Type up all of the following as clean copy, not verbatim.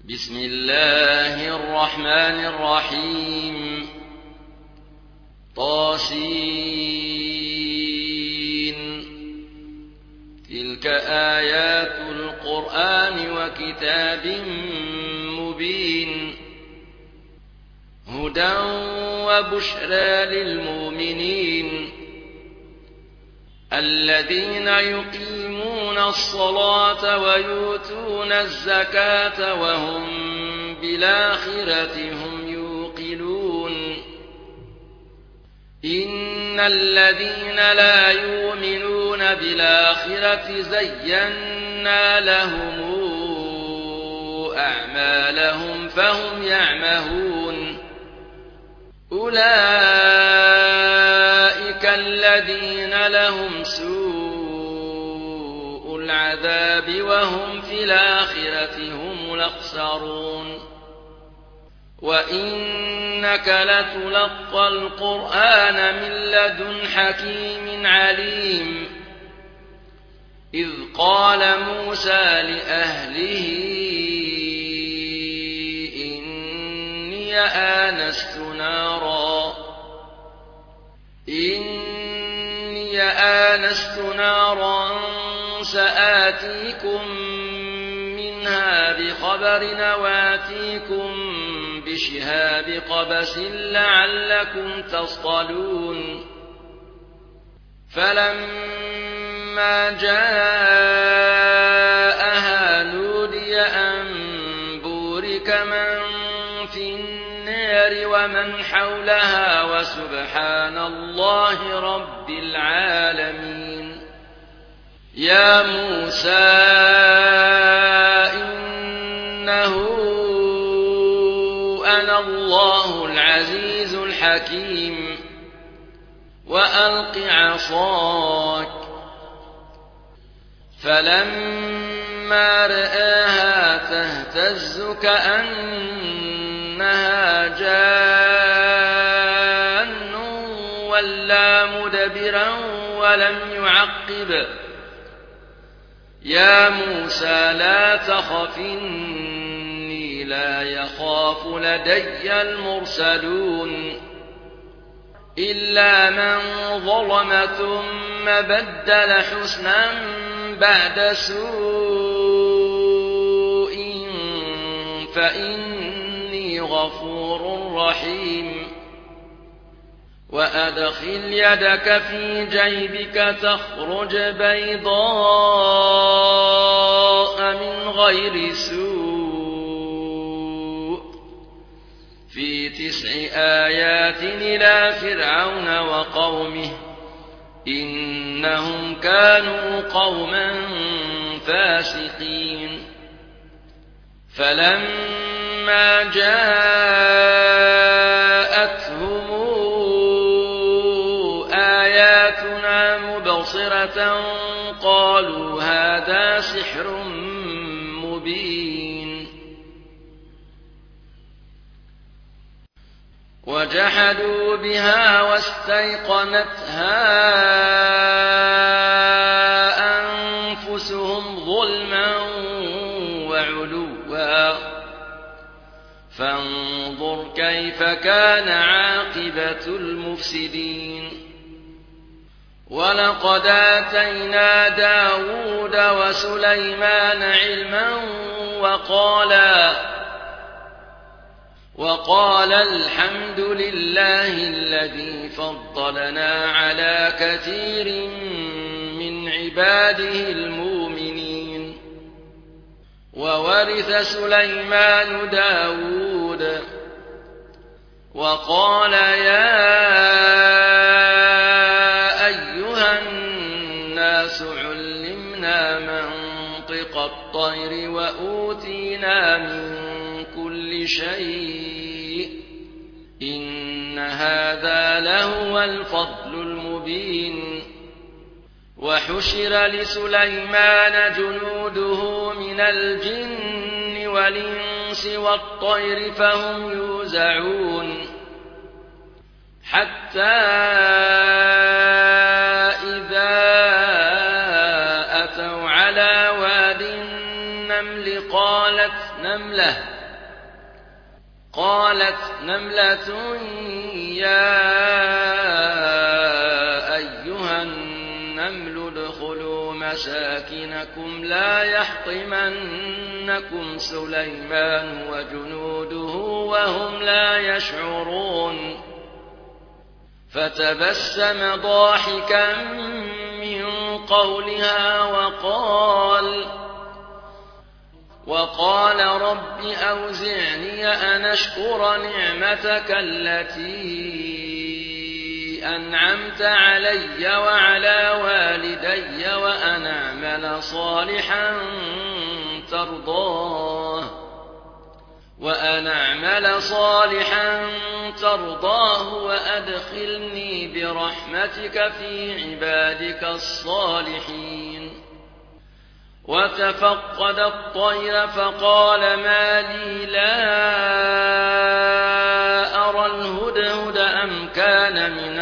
بسم الله الرحمن الرحيم طاسين تلك آيات القرآن وكتاب مبين هدى وبشرى للمؤمنين الذين يقيمون الصلاة ويؤتون الزكاة وهم بالآخرة هم يوقنون إن الذين لا يؤمنون بالآخرة زينا لهم أعمالهم فهم يعمهون أولئك الذين لهم سوء العذاب وهم في الآخرة هم الأخسرون وإنك لتلقى القرآن من لدن حكيم عليم إذ قال موسى لأهله إني آنست نارا سآتيكم منها بخبر وآتيكم بشهاب قبس لعلكم تصطلون فلما جاءها نودي أن بورك من في النار ومن حولها وسبحان الله رب العالمين يا موسى إنه أنا الله العزيز الحكيم وألق عصاك فلما رآها تهتز كأنها جان ولا مدبرا ولم يعقب يا موسى لا تخف إني لا يخاف لدي المرسلون إلا من ظلم ثم بدل حسنا بعد سوء فإني غفور رحيم وأدخل يدك في جيبك تخرج بيضاء من غير سوء في 9 آيات إلى فرعون وقومه إنهم كانوا قوما فاسقين فلما جاءتهم آياتنا مبصرة قالوا هذا سحر مبين وجحدوا بها واستيقنتها أنفسهم ظلما وعلوا فانظر كيف كان عاقبة المفسدين ولقد آتينا داود وسليمان علما وقال الحمد لله الذي فضلنا على كثير من عباده المؤمنين وورث سليمان داود وقال يا أيها الناس علمنا منطق الطير وأوتينا من كل شيء إن هذا لهو الفضل المبين وحشر لسليمان جنوده من الجن والإنس والطير فهم يوزعون حتى إذا أتوا على واد النمل قالت نملة قالت نملة يا أيها النمل ادخلوا مساكنكم لا يحطمنكم سليمان وجنوده وهم لا يشعرون فتبسم ضاحكا من قولها وقال رب أوزعني أن أشكر نعمتك التي أنعمت علي وعلى والدي وأن أعمل صالحا ترضاه وأدخلني برحمتك في عبادك الصالحين وتفقد الطير فقال ما لي لا أرى الهدهد أم كان من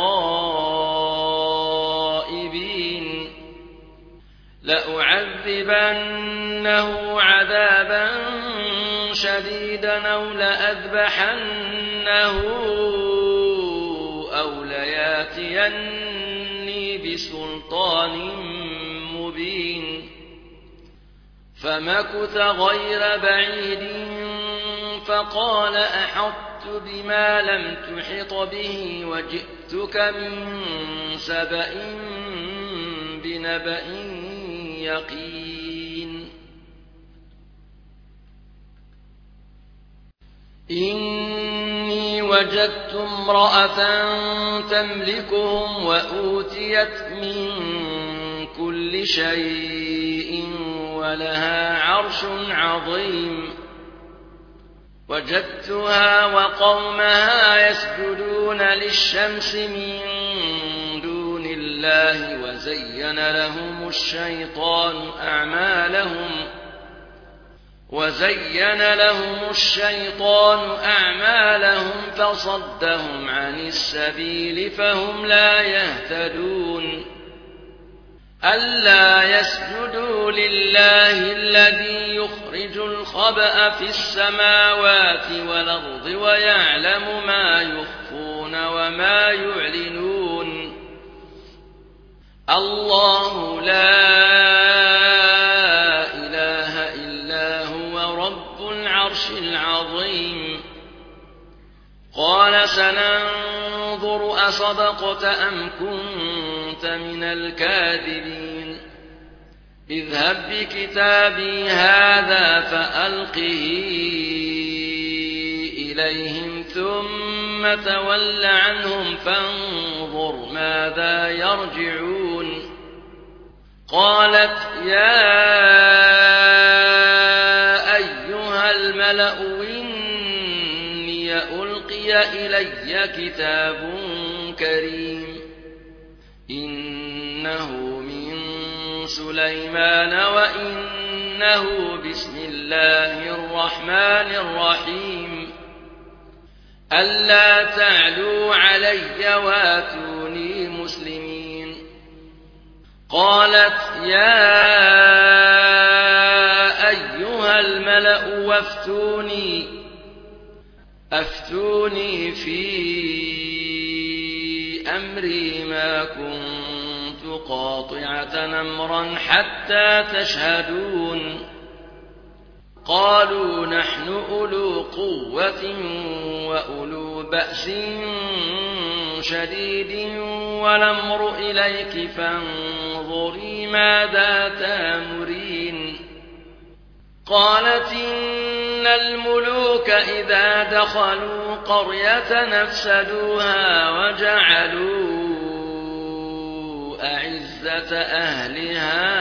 الغائبين لأعذبنه عذابا شديدا أو لأذبحنه أو لياتيني بسلطان مبين فمكث غير بعيد فقال أحطت بما لم تحط به وجئتك من سبأ بنبأ يقين إني وجدت امرأة تملكهم وأوتيت من كل شيء ولها عرش عظيم وجدتها وقومها يسجدون للشمس من دون الله وزين لهم الشيطان أعمالهم فصدهم عن السبيل فهم لا يهتدون ألا يسجدوا لله الذي يخرج الخبأ في السماوات والأرض ويعلم ما يخفون وما يعلنون الله لا إله إلا هو رب العرش العظيم قال سننظر أصدقت أم كنت من الكاذبين اذهب بكتابي هذا فألقه إليهم ثم تول عنهم فانظر ماذا يرجعون قالت يا أيها الملأ إني ألقي إلي كتاب كريم إنه من سليمان وإنه بسم الله الرحمن الرحيم ألا تعلوا علي واتوني مسلمين قالت يا أيها الملأ أفتوني في أمري ما كنت قاطعة أمرا حتى تشهدون قالوا نحن أولو قوة وأولو بأس شديد والأمر إليك فانظري ماذا تأمرين قالت إن الملوك إذا دخلوا قرية نفسدوها وجعلوا أعزة أهلها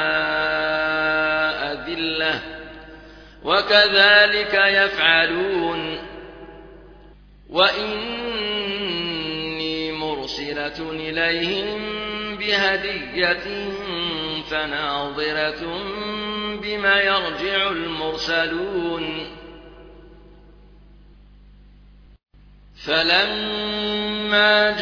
أذلة وكذلك يفعلون وإني مرسلة إليهم بهدية فناظرة بما يرجع المرسلون فلما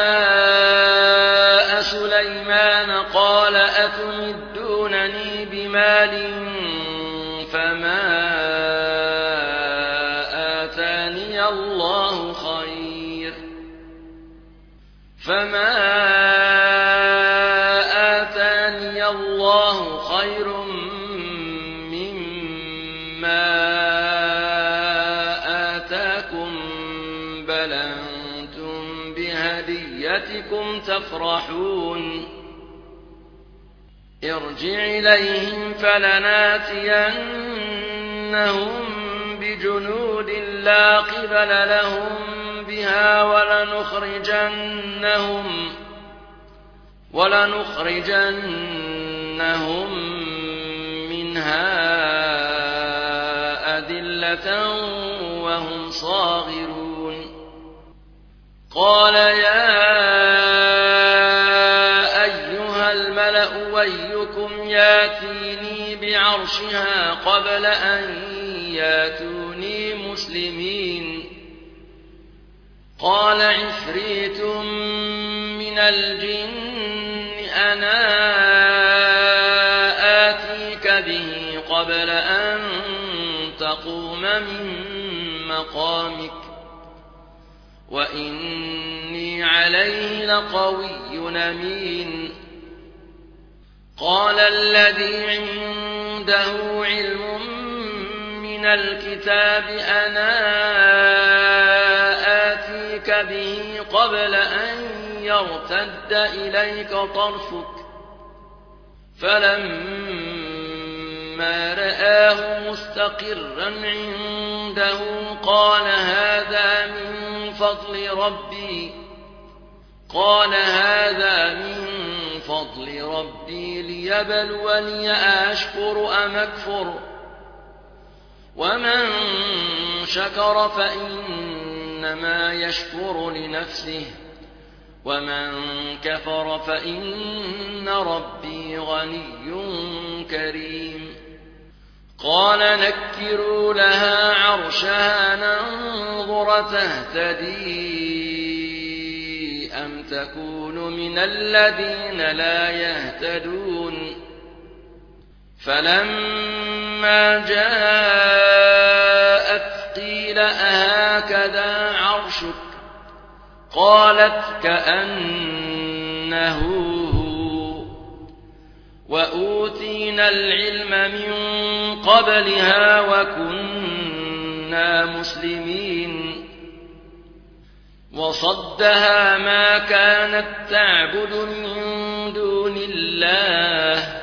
جاء سليمان قال أتمدونني بمال فما الله خير فما آتاني الله خير مما آتاكم بل أنتم بهديتكم تفرحون ارجع إليهم فلناتينهم بجنود لا قبل لهم بها ولنخرجنهم منها أذلة وهم صاغرون قال يا أيها الملأ أيكم ياتيني بعرشها قبل أن ياتوني مسلمين قال عفريت من الجن أنا آتيك به قبل أن تقوم من مقامك وإني عليه لقوي أمين قال الذي عنده علم من الكتاب أنا آتيك به قبل أن يرتد إليك طرفك فلما رآه مستقرا عنده قال هذا من فضل ربي ليبلوني أشكر أم أكفر ومن شكر فإنما يشكر لنفسه ومن كفر فإن ربي غني كريم قال نكروا لها عرشها ننظر تهتدي أم تكون من الذين لا يهتدون فلما جاءت قيل أهكذا عرشك قالت كأنه هو وأوتينا العلم من قبلها وكنا مسلمين وصدها ما كانت تعبد من دون الله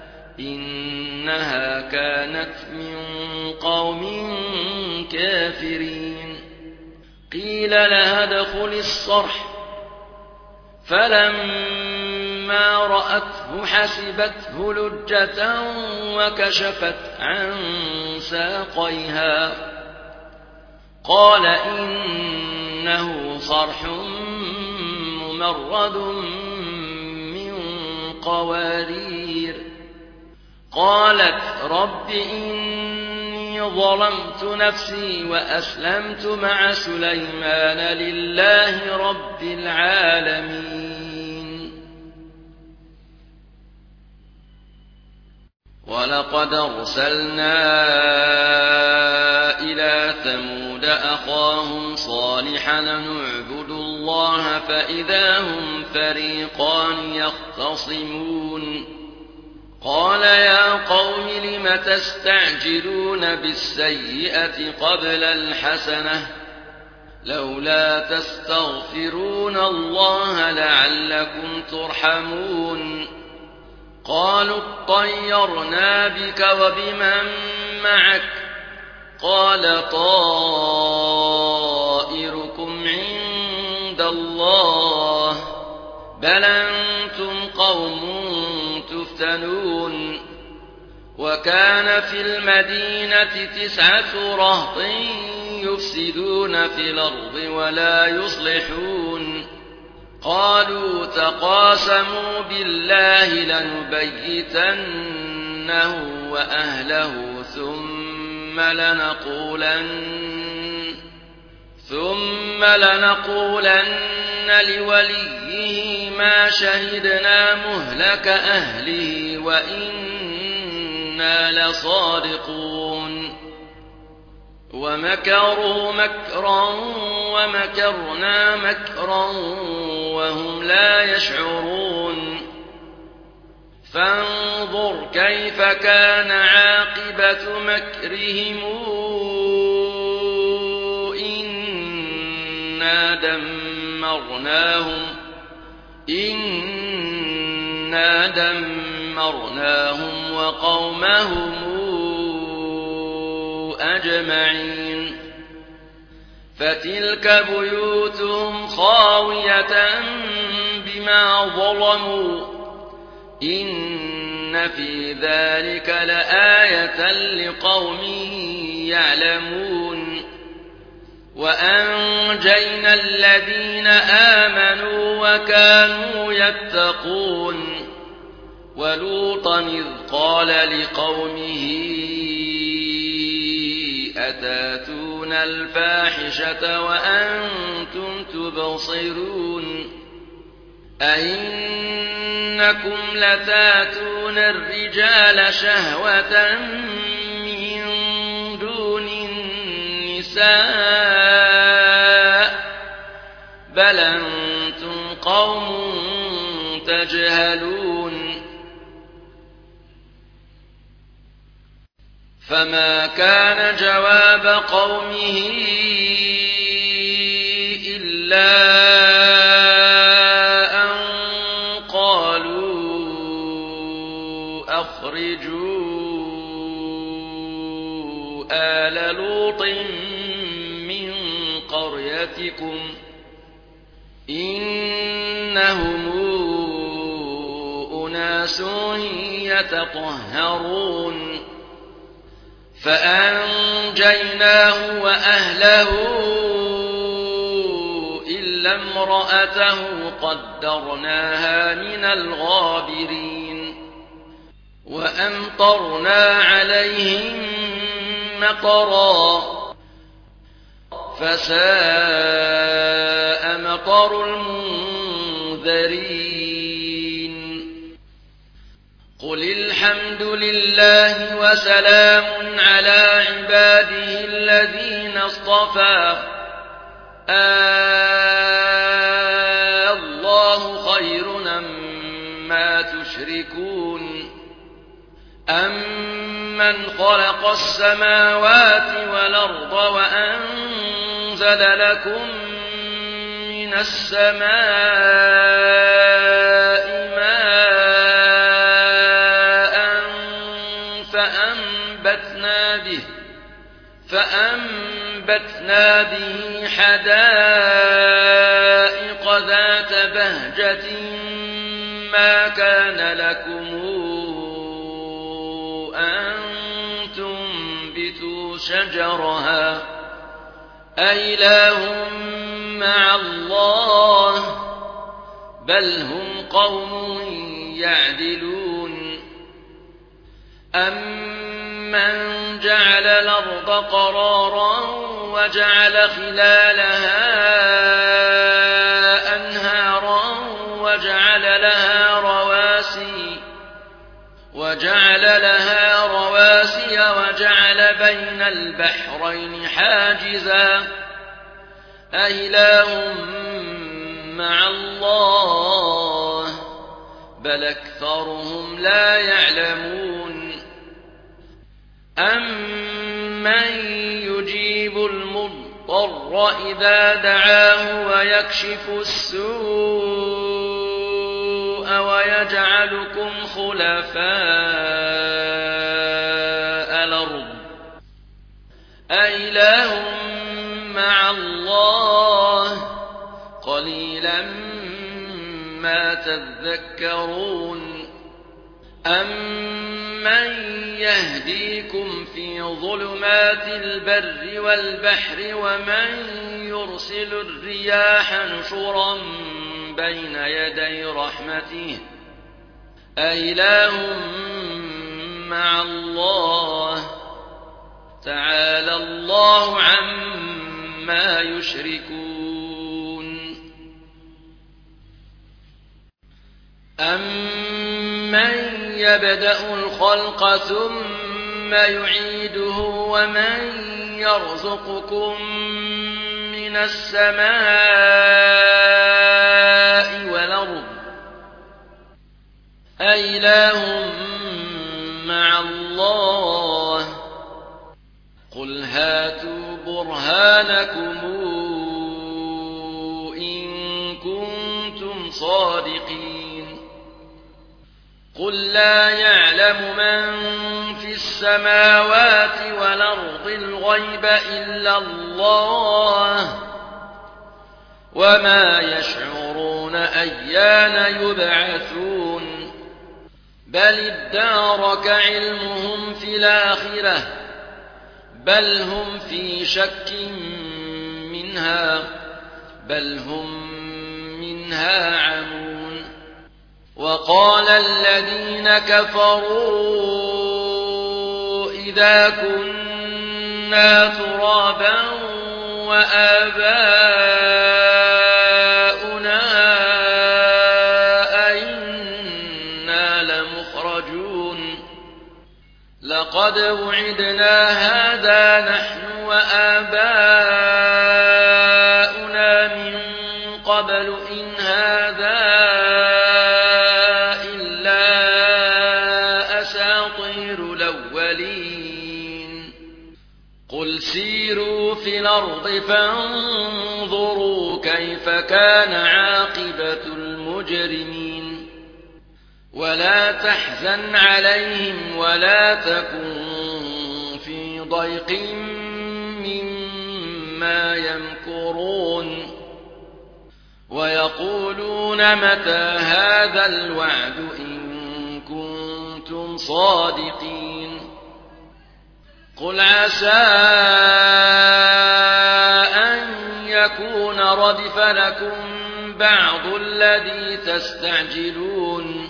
إنها كانت من قوم كافرين قيل لها ادخل الصرح فلما رأته حسبته لجة وكشفت عن ساقيها قال إنه صرح ممرد من قوارير قالت رب إني ظلمت نفسي وأسلمت مع سليمان لله رب العالمين ولقد أرسلنا إلى ثمود أخاهم صالحا نعبد الله فإذا هم فريقان يختصمون قال يا قوم لم تستعجلون بالسيئة قبل الحسنة لولا تستغفرون الله لعلكم ترحمون قالوا اطيرنا بك وبمن معك قال طائركم عند الله بل أنتم قوم تفتنون وكان في المدينة 9 رهط يفسدون في الأرض ولا يصلحون قالوا تقاسموا بالله لنبيتنه وأهله ثم لنقولن لوليه ما شهدنا مهلك أهله وإنا لصادقون ومكروا مكرا ومكرنا مكرا وهم لا يشعرون فانظر كيف كان عاقبة مكرهم إنا دمرناهم وقومهم أجمعين فتلك بيوتهم خاوية بما ظلموا إن في ذلك لآية لقوم يعلمون وأنجينا الذين آمنوا وكانوا يتقون ولوطا إذ قال لقومه أتاتون الفاحشة وأنتم تبصرون أئنكم لتاتون الرجال شهوة من دون النساء بل أنتم قوم تجهلون فما كان جواب قومه إلا أن قالوا أخرجوا آل لوط من قريتكم إنهم أناس يتطهرون فأنجيناه وأهله إلا امرأته قدرناها من الغابرين وأمطرنا عليهم مطرا فساء مطر المنذرين قل الحمد لله وسلام على عباده الذين اصطفى الله خير أمّا تشركون أمن خلق السماوات والأرض وأنزل لكم من السماء ماء فأنبتنا به حدائق ذات بهجة ما كان لكم أن تنبتوا شجرها أإله مع الله بل هم قوم يعدلون أمن جعل الأرض قرارا وجعل خلالها أنهارا وجعل لها رواسي وجعل بين البحرين حاجزا أإله مع الله بل أكثرهم لا يعلمون أمن يجيب المضطر إذا دعاه ويكشف السوء ويجعلكم خلفاء الأرض أإله مع الله قليلا ما تذكرون أمن يهديكم في ظلمات البر والبحر ومن يرسل الرياح نشرا بين يدي رحمته أإله مع الله تعالى الله عما يشركون أمن يبدأ الخلق ثم يعيده ومن يرزقكم من السماء والأرض أإله مع الله قل هاتوا برهانكم إن كنتم صادقين قل لا يعلم من في السماوات والأرض الغيب إلا الله وما يشعرون أيان يبعثون بل ادارك علمهم في الآخرة بل هم في شك منها بل هم منها عمون وقال الذين كفروا إذا كنا ترابا وآباؤنا أئنا لمخرجون لقد وعدنا هذا نحن وآباؤنا من قبل إن هذا إلا أساطير الأولين قل سيروا في الأرض فانظروا كيف كان عاقبة المجرمين ولا تحزن عليهم ولا تكن في ضيق مما يمكرون ويقولون متى هذا الوعد إن كنتم صادقين قل عسى أن يكون ردف لكم بعض الذي تستعجلون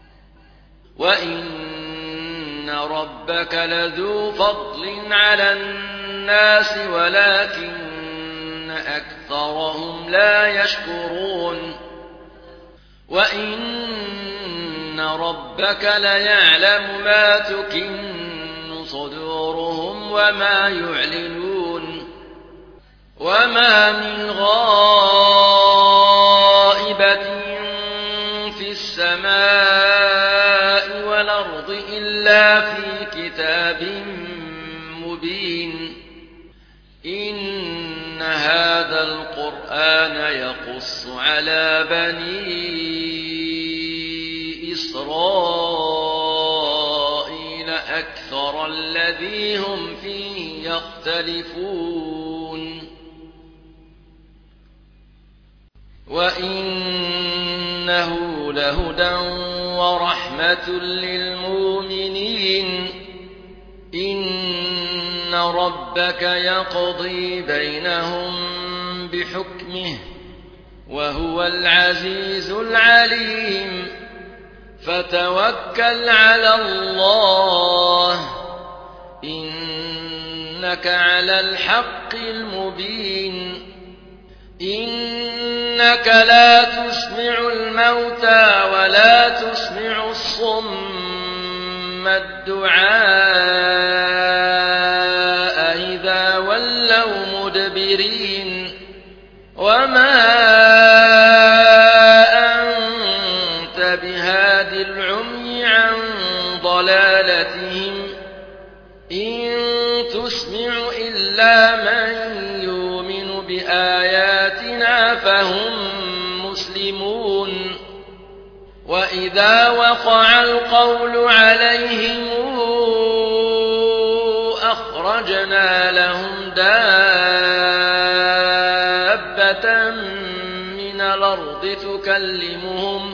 وإن ربك لذو فضل على الناس ولكن أكثرهم لا يشكرون وإن ربك ليعلم ما تكن صدورهم وما يعلنون وما من غائبة في السماء والأرض إلا في كتاب مبين إن هذا القرآن يقص على بني إسرائيل أكثر الذي هم فيه يختلفون وإنه لهدى ورحمة للمؤمنين إن ربك يقضي بينهم بحكمه وهو العزيز العليم فتوكل على الله إنك على الحق المبين إنك لا تسمع الموتى ولا تسمع الصم الدعاء إذا ولوا مدبرين وما أنت بهاد العمي عن ضلالتهم إن تسمع إلا من يؤمن بآياتنا فهم مسلمون وإذا وقع القول عليهم أخرجنا لهم دابة من الأرض تكلمهم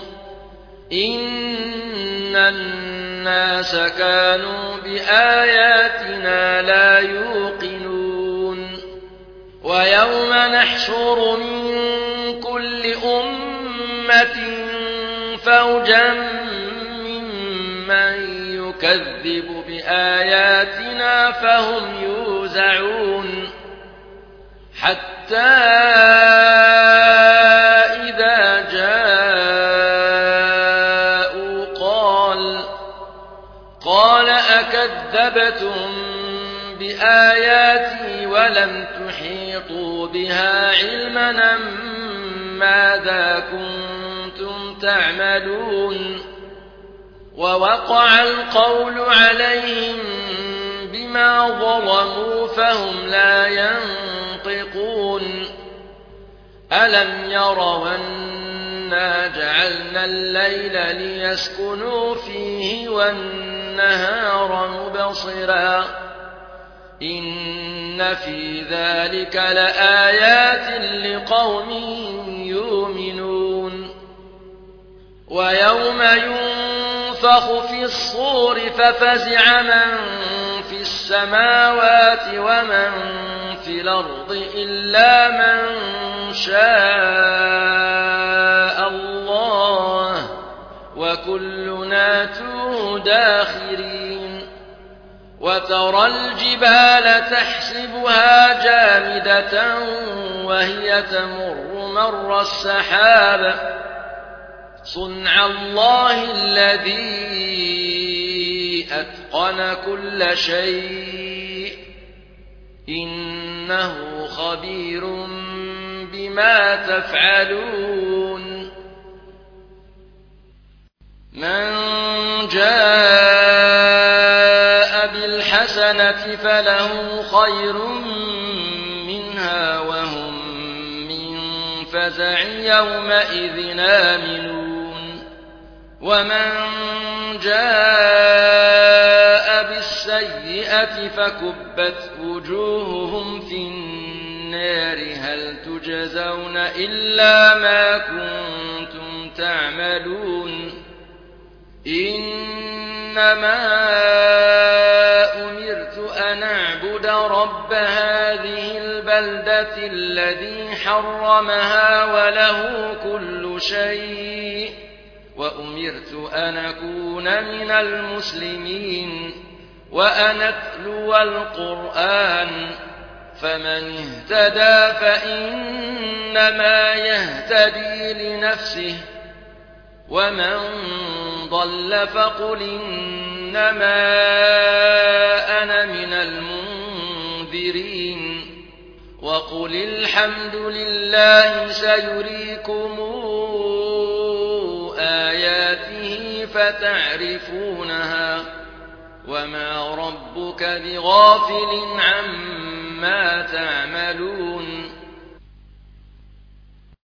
إن الناس كانوا بآياتنا لا يوقنون ويوم نحشر من كل أمة فوجا ممن يكذب بآياتنا فهم يوزعون حتى إذا جاءوا قال أكذبتم بآياتي ألم تحيطوا بها علما ماذا كنتم تعملون ووقع القول عليهم بما ظلموا فهم لا ينطقون ألم يروا أنا جعلنا الليل ليسكنوا فيه والنهار مبصرا إن في ذلك لآيات لقوم يؤمنون ويوم ينفخ في الصور ففزع من في السماوات ومن في الأرض إلا من شاء الله وكلنا توه داخرين وترى الجبال تحسبها جامدة وهي تمر مر السحاب صنع الله الذي أتقن كل شيء إنه خبير بما تفعلون من جاء بالحسنة فله خير منها وهم من فزع يومئذ آمنون ومن جاء بالسيئة فكبت وجوههم في النار هل تجزون إلا ما كنتم تعملون إنما أمرت أن أعبد رب هذه البلدة الذي حرمها وله كل شيء وأمرت أن أكون من المسلمين وأن أتلو القرآن فمن اهتدى فإنما يهتدي لنفسه ومن ضل فقل إنما أنا من المنذرين وقل الحمد لله سيريكم آياته فتعرفونها وما ربك بغافل عما تعملون